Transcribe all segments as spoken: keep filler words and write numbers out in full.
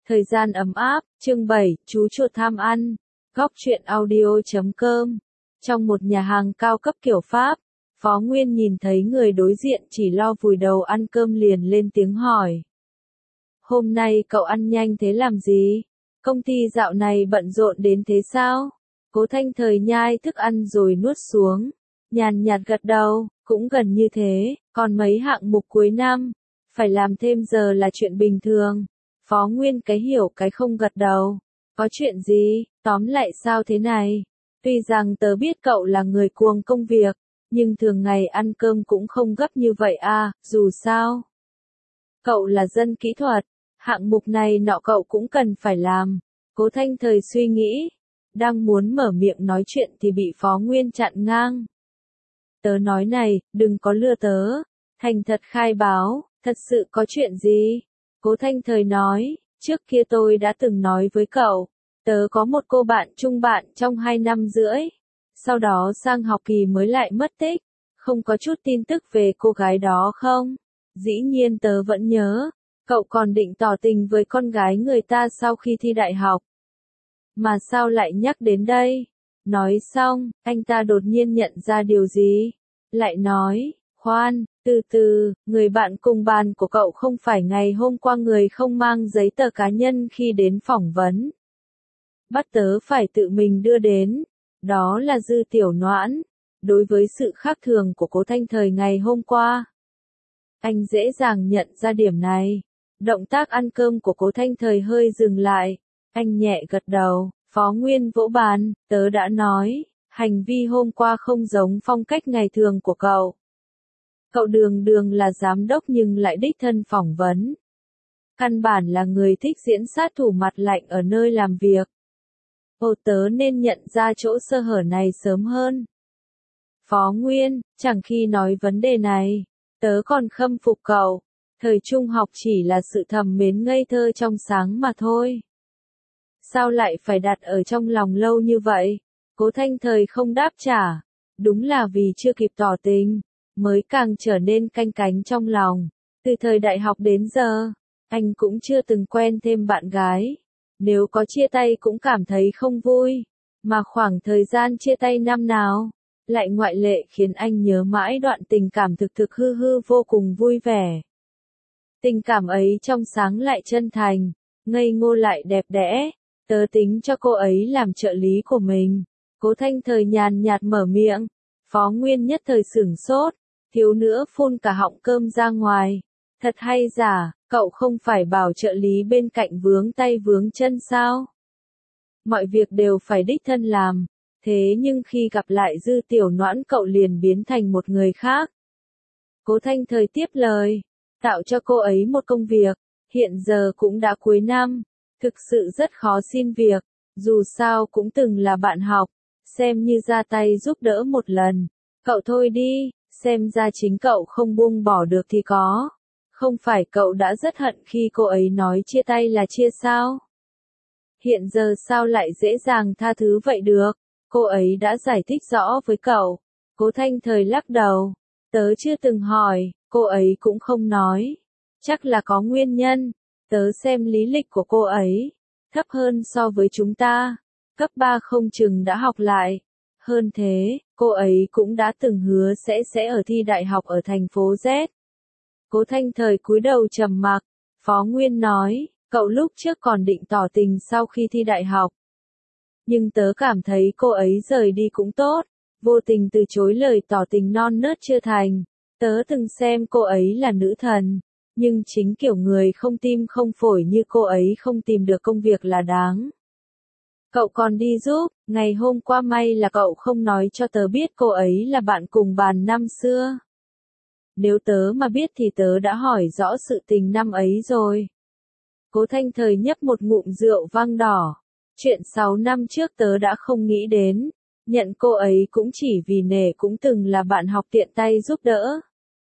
Thời gian ấm áp, chương bảy, chú chuột tham ăn, góc truyện audio chấm com. Trong một nhà hàng cao cấp kiểu Pháp, Phó Nguyên nhìn thấy người đối diện chỉ lo vùi đầu ăn cơm liền lên tiếng hỏi. Hôm nay cậu ăn nhanh thế làm gì? Công ty dạo này bận rộn đến thế sao? Cố Thanh Thời nhai thức ăn rồi nuốt xuống, nhàn nhạt gật đầu, cũng gần như thế, còn mấy hạng mục cuối năm, phải làm thêm giờ là chuyện bình thường. Phó Nguyên cái hiểu cái không gật đầu. Có chuyện gì, tóm lại sao thế này? Tuy rằng tớ biết cậu là người cuồng công việc, nhưng thường ngày ăn cơm cũng không gấp như vậy à, dù sao. Cậu là dân kỹ thuật, hạng mục này nọ cậu cũng cần phải làm. Cố Thanh Thời suy nghĩ, đang muốn mở miệng nói chuyện thì bị Phó Nguyên chặn ngang. Tớ nói này, đừng có lừa tớ, thành thật khai báo, thật sự có chuyện gì? Cố Thanh Thời nói, trước kia tôi đã từng nói với cậu, tớ có một cô bạn chung bạn trong hai năm rưỡi, sau đó sang học kỳ mới lại mất tích, không có chút tin tức về cô gái đó không? Dĩ nhiên tớ vẫn nhớ, cậu còn định tỏ tình với con gái người ta sau khi thi đại học. Mà sao lại nhắc đến đây? Nói xong, anh ta đột nhiên nhận ra điều gì? Lại nói, khoan, từ từ, người bạn cùng bàn của cậu không phải ngày hôm qua người không mang giấy tờ cá nhân khi đến phỏng vấn. Bắt tớ phải tự mình đưa đến, đó là Dư Tiểu Noãn. Đối với sự khác thường của Cố Thanh Thời ngày hôm qua, anh dễ dàng nhận ra điểm này. Động tác ăn cơm của Cố Thanh Thời hơi dừng lại, anh nhẹ gật đầu. Phó Nguyên vỗ bàn, tớ đã nói, hành vi hôm qua không giống phong cách ngày thường của cậu. Cậu đường đường là giám đốc nhưng lại đích thân phỏng vấn. Căn bản là người thích diễn sát thủ mặt lạnh ở nơi làm việc. Ồ, tớ nên nhận ra chỗ sơ hở này sớm hơn. Phó Nguyên, chẳng khi nói vấn đề này, tớ còn khâm phục cậu. Thời trung học chỉ là sự thầm mến ngây thơ trong sáng mà thôi. Sao lại phải đặt ở trong lòng lâu như vậy? Cố Thanh Thời không đáp trả. Đúng là vì chưa kịp tỏ tình, mới càng trở nên canh cánh trong lòng. Từ thời đại học đến giờ, anh cũng chưa từng quen thêm bạn gái. Nếu có chia tay cũng cảm thấy không vui. Mà khoảng thời gian chia tay năm nào, lại ngoại lệ khiến anh nhớ mãi đoạn tình cảm thực thực hư hư vô cùng vui vẻ. Tình cảm ấy trong sáng lại chân thành, ngây ngô lại đẹp đẽ. Tớ tính cho cô ấy làm trợ lý của mình. Cố Thanh Thời nhàn nhạt mở miệng. Phó Nguyên nhất thời sửng sốt, thiếu nữa phun cả họng cơm ra ngoài. Thật hay giả, cậu không phải bảo trợ lý bên cạnh vướng tay vướng chân sao? Mọi việc đều phải đích thân làm. Thế nhưng khi gặp lại Dư Tiểu Noãn cậu liền biến thành một người khác. Cố Thanh Thời tiếp lời, tạo cho cô ấy một công việc. Hiện giờ cũng đã cuối năm, thực sự rất khó xin việc. Dù sao cũng từng là bạn học, xem như ra tay giúp đỡ một lần. Cậu thôi đi, xem ra chính cậu không buông bỏ được thì có. Không phải cậu đã rất hận khi cô ấy nói chia tay là chia sao? Hiện giờ sao lại dễ dàng tha thứ vậy được? Cô ấy đã giải thích rõ với cậu. Cố Thanh Thời lắc đầu. Tớ chưa từng hỏi, cô ấy cũng không nói. Chắc là có nguyên nhân. Tớ xem lý lịch của cô ấy, thấp hơn so với chúng ta. Cấp ba không chừng đã học lại. Hơn thế, cô ấy cũng đã từng hứa sẽ sẽ ở thi đại học ở thành phố Z. Cố Thanh Thời cúi đầu trầm mặc. Phó Nguyên nói, cậu lúc trước còn định tỏ tình sau khi thi đại học. Nhưng tớ cảm thấy cô ấy rời đi cũng tốt. Vô tình từ chối lời tỏ tình non nớt chưa thành. Tớ từng xem cô ấy là nữ thần. Nhưng chính kiểu người không tim không phổi như cô ấy không tìm được công việc là đáng. Cậu còn đi giúp, ngày hôm qua may là cậu không nói cho tớ biết cô ấy là bạn cùng bàn năm xưa. Nếu tớ mà biết thì tớ đã hỏi rõ sự tình năm ấy rồi. Cố Thanh Thời nhấp một ngụm rượu vang đỏ. Chuyện sáu năm trước tớ đã không nghĩ đến. Nhận cô ấy cũng chỉ vì nể cũng từng là bạn học tiện tay giúp đỡ.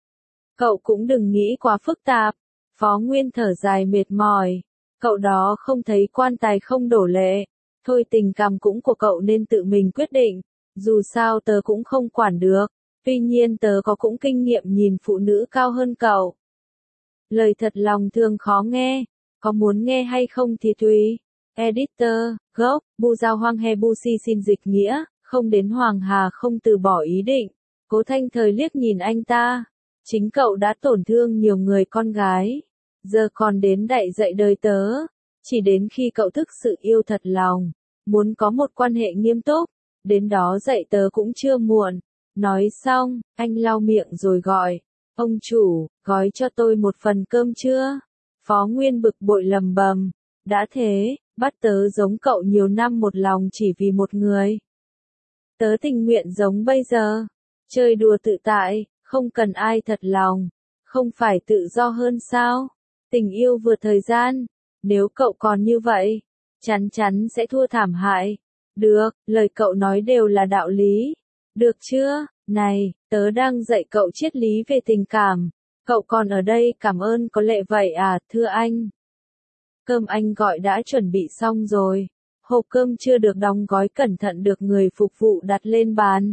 Cậu cũng đừng nghĩ quá phức tạp. Phó Nguyên thở dài mệt mỏi. Cậu đó không thấy quan tài không đổ lệ. Thôi tình cảm cũng của cậu nên tự mình quyết định. Dù sao tớ cũng không quản được. Tuy nhiên tớ có cũng kinh nghiệm nhìn phụ nữ cao hơn cậu. Lời thật lòng thường khó nghe. Có muốn nghe hay không thì tùy. Editor, gốc, Bu Giao Hoang He Bu Si xin dịch nghĩa, không đến Hoàng Hà không từ bỏ ý định. Cố Thanh Thời liếc nhìn anh ta. Chính cậu đã tổn thương nhiều người con gái. Giờ còn đến đậy dậy đời tớ. Chỉ đến khi cậu thực sự yêu thật lòng. Muốn có một quan hệ nghiêm túc. Đến đó dạy tớ cũng chưa muộn. Nói xong, anh lau miệng rồi gọi. Ông chủ, gói cho tôi một phần cơm chưa? Phó Nguyên bực bội lầm bầm. Đã thế, bắt tớ giống cậu nhiều năm một lòng chỉ vì một người. Tớ tình nguyện giống bây giờ. Chơi đùa tự tại, không cần ai thật lòng. Không phải tự do hơn sao? Tình yêu vừa thời gian. Nếu cậu còn như vậy, chắn chắn sẽ thua thảm hại. Được, lời cậu nói đều là đạo lý. Được chưa? Này, tớ đang dạy cậu triết lý về tình cảm. Cậu còn ở đây cảm ơn có lệ vậy à, thưa anh. Cơm anh gọi đã chuẩn bị xong rồi. Hộp cơm chưa được đóng gói cẩn thận được người phục vụ đặt lên bàn.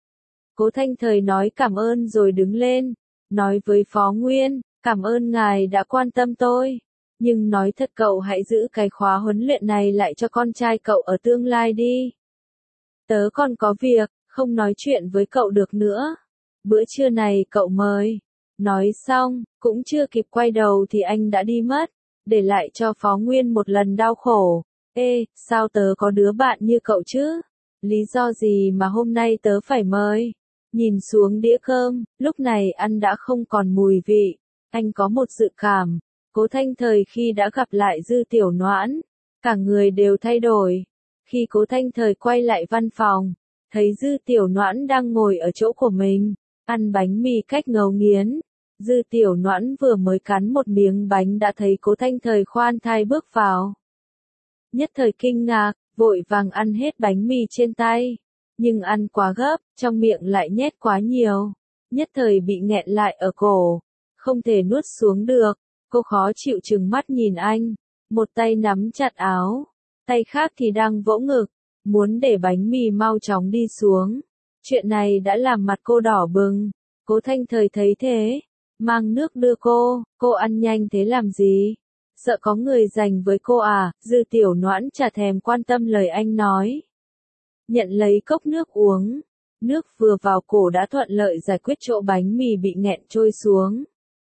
Cố Thanh Thời nói cảm ơn rồi đứng lên. Nói với Phó Nguyên, cảm ơn ngài đã quan tâm tôi. Nhưng nói thật cậu hãy giữ cái khóa huấn luyện này lại cho con trai cậu ở tương lai đi. Tớ còn có việc, không nói chuyện với cậu được nữa. Bữa trưa này cậu mời. Nói xong, cũng chưa kịp quay đầu thì anh đã đi mất. Để lại cho Phó Nguyên một lần đau khổ. Ê, sao tớ có đứa bạn như cậu chứ? Lý do gì mà hôm nay tớ phải mời? Nhìn xuống đĩa cơm, lúc này ăn đã không còn mùi vị. Anh có một dự cảm. Cố Thanh Thời khi đã gặp lại Dư Tiểu Noãn, cả người đều thay đổi. Khi Cố Thanh Thời quay lại văn phòng, thấy Dư Tiểu Noãn đang ngồi ở chỗ của mình, ăn bánh mì cách ngấu nghiến. Dư Tiểu Noãn vừa mới cắn một miếng bánh đã thấy Cố Thanh Thời khoan thai bước vào. Nhất thời kinh ngạc, vội vàng ăn hết bánh mì trên tay. Nhưng ăn quá gấp, trong miệng lại nhét quá nhiều. Nhất thời bị nghẹn lại ở cổ, không thể nuốt xuống được. Cô khó chịu trừng mắt nhìn anh, một tay nắm chặt áo, tay khác thì đang vỗ ngực, muốn để bánh mì mau chóng đi xuống. Chuyện này đã làm mặt cô đỏ bừng. Cố Thanh Thời thấy thế, mang nước đưa cô, cô ăn nhanh thế làm gì? Sợ có người giành với cô à? Dư Tiểu Noãn chả thèm quan tâm lời anh nói. Nhận lấy cốc nước uống, nước vừa vào cổ đã thuận lợi giải quyết chỗ bánh mì bị nghẹn trôi xuống.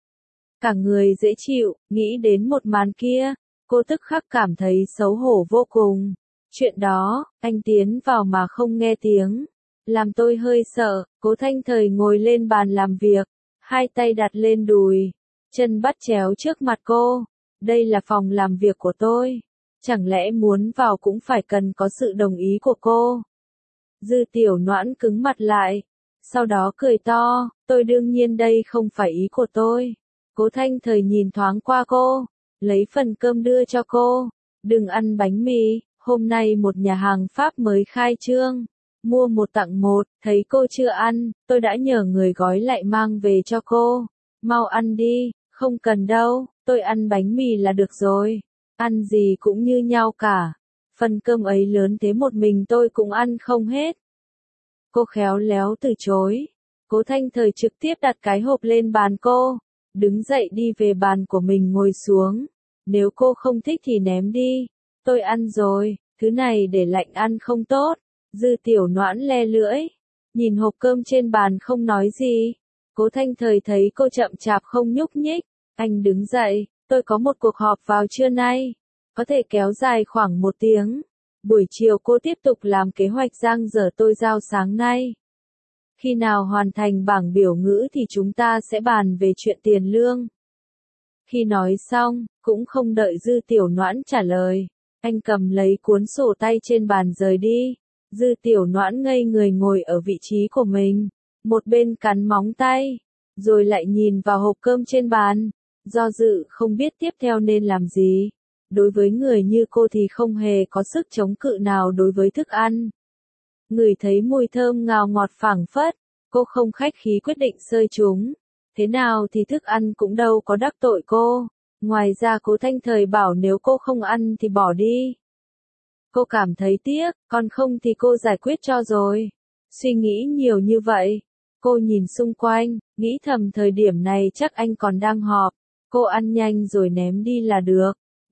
Cả người dễ chịu, nghĩ đến một màn kia, cô tức khắc cảm thấy xấu hổ vô cùng. Chuyện đó, anh tiến vào mà không nghe tiếng, làm tôi hơi sợ. Cố Thanh Thời ngồi lên bàn làm việc, hai tay đặt lên đùi, chân bắt chéo trước mặt cô. Đây là phòng làm việc của tôi, chẳng lẽ muốn vào cũng phải cần có sự đồng ý của cô? Dư Tiểu Noãn cứng mặt lại, sau đó cười to, tôi đương nhiên đây không phải ý của tôi. Cố Thanh Thời nhìn thoáng qua cô, lấy phần cơm đưa cho cô. Đừng ăn bánh mì, hôm nay một nhà hàng Pháp mới khai trương. Mua một tặng một, thấy cô chưa ăn, tôi đã nhờ người gói lại mang về cho cô. Mau ăn đi, không cần đâu, tôi ăn bánh mì là được rồi. Ăn gì cũng như nhau cả. Phần cơm ấy lớn thế một mình tôi cũng ăn không hết. Cô khéo léo từ chối. Cố Thanh Thời trực tiếp đặt cái hộp lên bàn cô. Đứng dậy đi về bàn của mình ngồi xuống. Nếu cô không thích thì ném đi. Tôi ăn rồi, thứ này để lạnh ăn không tốt. Dư Tiểu Noãn le lưỡi. Nhìn hộp cơm trên bàn không nói gì. Cố Thanh Thời thấy cô chậm chạp không nhúc nhích. Anh đứng dậy, tôi có một cuộc họp vào trưa nay. Có thể kéo dài khoảng một tiếng. Buổi chiều cô tiếp tục làm kế hoạch giang dở tôi giao sáng nay. Khi nào hoàn thành bảng biểu ngữ thì chúng ta sẽ bàn về chuyện tiền lương. Khi nói xong, cũng không đợi Dư Tiểu Noãn trả lời. Anh cầm lấy cuốn sổ tay trên bàn rời đi. Dư Tiểu Noãn ngây người ngồi ở vị trí của mình. Một bên cắn móng tay. Rồi lại nhìn vào hộp cơm trên bàn. Do dự không biết tiếp theo nên làm gì. Đối với người như cô thì không hề có sức chống cự nào đối với thức ăn. Ngửi thấy mùi thơm ngào ngọt phảng phất, cô không khách khí quyết định xơi chúng. Thế nào thì thức ăn cũng đâu có đắc tội cô. Ngoài ra Cố Thanh Thời bảo nếu cô không ăn thì bỏ đi. Cô cảm thấy tiếc, còn không thì cô giải quyết cho rồi. Suy nghĩ nhiều như vậy. Cô nhìn xung quanh, nghĩ thầm thời điểm này chắc anh còn đang họp. Cô ăn nhanh rồi ném đi là được.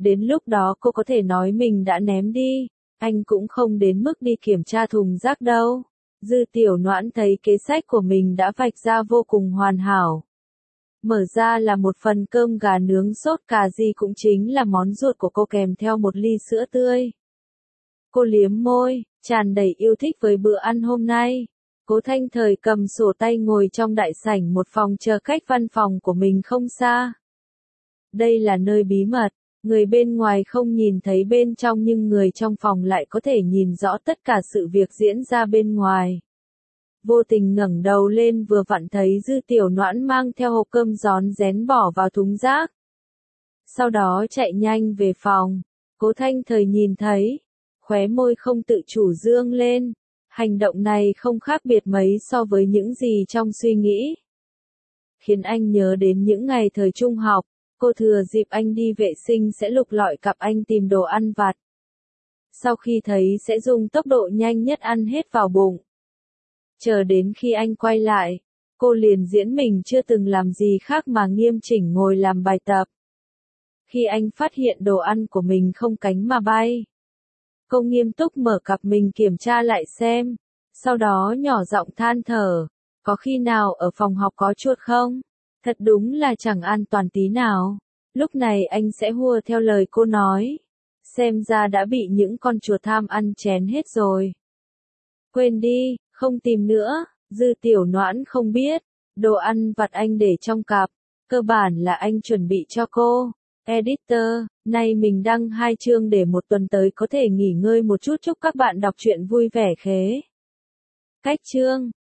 Đến lúc đó cô có thể nói mình đã ném đi, anh cũng không đến mức đi kiểm tra thùng rác đâu. Dư Tiểu Noãn thấy kế sách của mình đã vạch ra vô cùng hoàn hảo. Mở ra là một phần cơm gà nướng sốt cà ri cũng chính là món ruột của cô kèm theo một ly sữa tươi. Cô liếm môi, tràn đầy yêu thích với bữa ăn hôm nay. Cố Thanh Thời cầm sổ tay ngồi trong đại sảnh một phòng chờ khách văn phòng của mình không xa. Đây là nơi bí mật, người bên ngoài không nhìn thấy bên trong nhưng người trong phòng lại có thể nhìn rõ tất cả sự việc diễn ra bên ngoài. Vô tình ngẩng đầu lên vừa vặn thấy Dư Tiểu Noãn mang theo hộp cơm rón rén bỏ vào thùng rác. Sau đó chạy nhanh về phòng, Cố Thanh Thời nhìn thấy, khóe môi không tự chủ dương lên. Hành động này không khác biệt mấy so với những gì trong suy nghĩ. Khiến anh nhớ đến những ngày thời trung học, cô thừa dịp anh đi vệ sinh sẽ lục lọi cặp anh tìm đồ ăn vặt. Sau khi thấy sẽ dùng tốc độ nhanh nhất ăn hết vào bụng. Chờ đến khi anh quay lại, cô liền diễn mình chưa từng làm gì khác mà nghiêm chỉnh ngồi làm bài tập. Khi anh phát hiện đồ ăn của mình không cánh mà bay, cô nghiêm túc mở cặp mình kiểm tra lại xem, sau đó nhỏ giọng than thở, có khi nào ở phòng học có chuột không? Thật đúng là chẳng an toàn tí nào. Lúc này anh sẽ hùa theo lời cô nói, xem ra đã bị những con chuột tham ăn chén hết rồi. Quên đi, không tìm nữa, Dư Tiểu Noãn không biết, đồ ăn vặt anh để trong cặp, cơ bản là anh chuẩn bị cho cô. Editor, nay mình đăng hai chương để một tuần tới có thể nghỉ ngơi một chút, chúc các bạn đọc truyện vui vẻ khế. Cách chương